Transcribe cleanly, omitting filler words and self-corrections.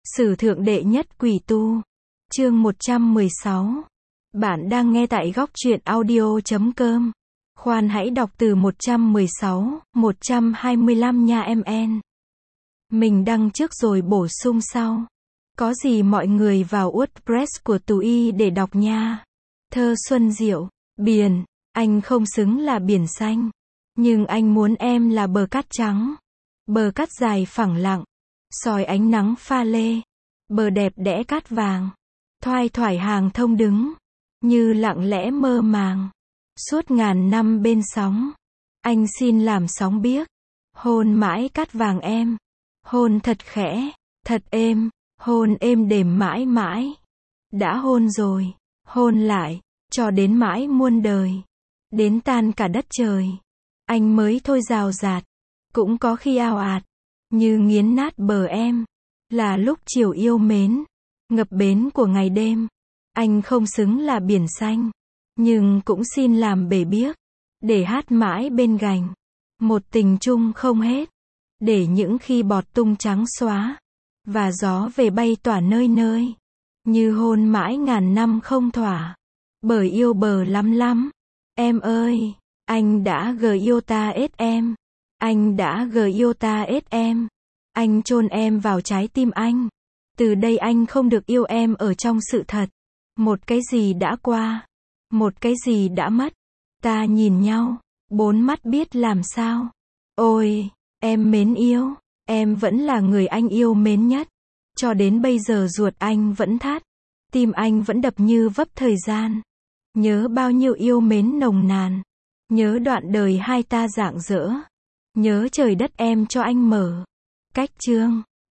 Sử thượng đệ nhất quỷ tu. Chương 116. Bạn đang nghe tại góc truyện audio.com. Khoan hãy đọc từ 116, 125 nha em. Mình đăng trước rồi bổ sung sau. Có gì mọi người vào WordPress của Tú Y để đọc nha. Thơ Xuân Diệu. Biển, anh không xứng là biển xanh. Nhưng anh muốn em là bờ cát trắng. Bờ cát dài phẳng lặng. Soi ánh nắng pha lê. Bờ đẹp đẽ cát vàng. Thoai thoải hàng thông đứng. Như lặng lẽ mơ màng. Suốt ngàn năm bên sóng. Anh xin làm sóng biếc. Hôn mãi cát vàng em. Hôn thật khẽ, thật êm. Hôn êm đềm mãi mãi. Đã hôn rồi, hôn lại, cho đến mãi muôn đời. Đến tan cả đất trời. Anh mới thôi rào rạt. Cũng có khi ao ạt. Như nghiến nát bờ em. Là lúc chiều yêu mến. Ngập bến của ngày đêm. Anh không xứng là biển xanh. Nhưng cũng xin làm bể biếc. Để hát mãi bên gành. Một tình chung không hết. Để những khi bọt tung trắng xóa. Và gió về bay tỏa nơi nơi. Như hôn mãi ngàn năm không thỏa. Bởi yêu bờ lắm lắm. Em ơi, anh đã yêu ta ết em. Anh đã yêu ta ết em. Anh chôn em vào trái tim anh. Từ đây anh không được yêu em ở trong sự thật. Một cái gì đã qua. Một cái gì đã mất. Ta nhìn nhau. Bốn mắt biết làm sao. Ôi, em mến yêu. Em vẫn là người anh yêu mến nhất. Cho đến bây giờ ruột anh vẫn thắt. Tim anh vẫn đập như vấp thời gian. Nhớ bao nhiêu yêu mến nồng nàn. Nhớ đoạn đời hai ta rạng rỡ. Nhớ trời đất em cho anh mở. Cách chương.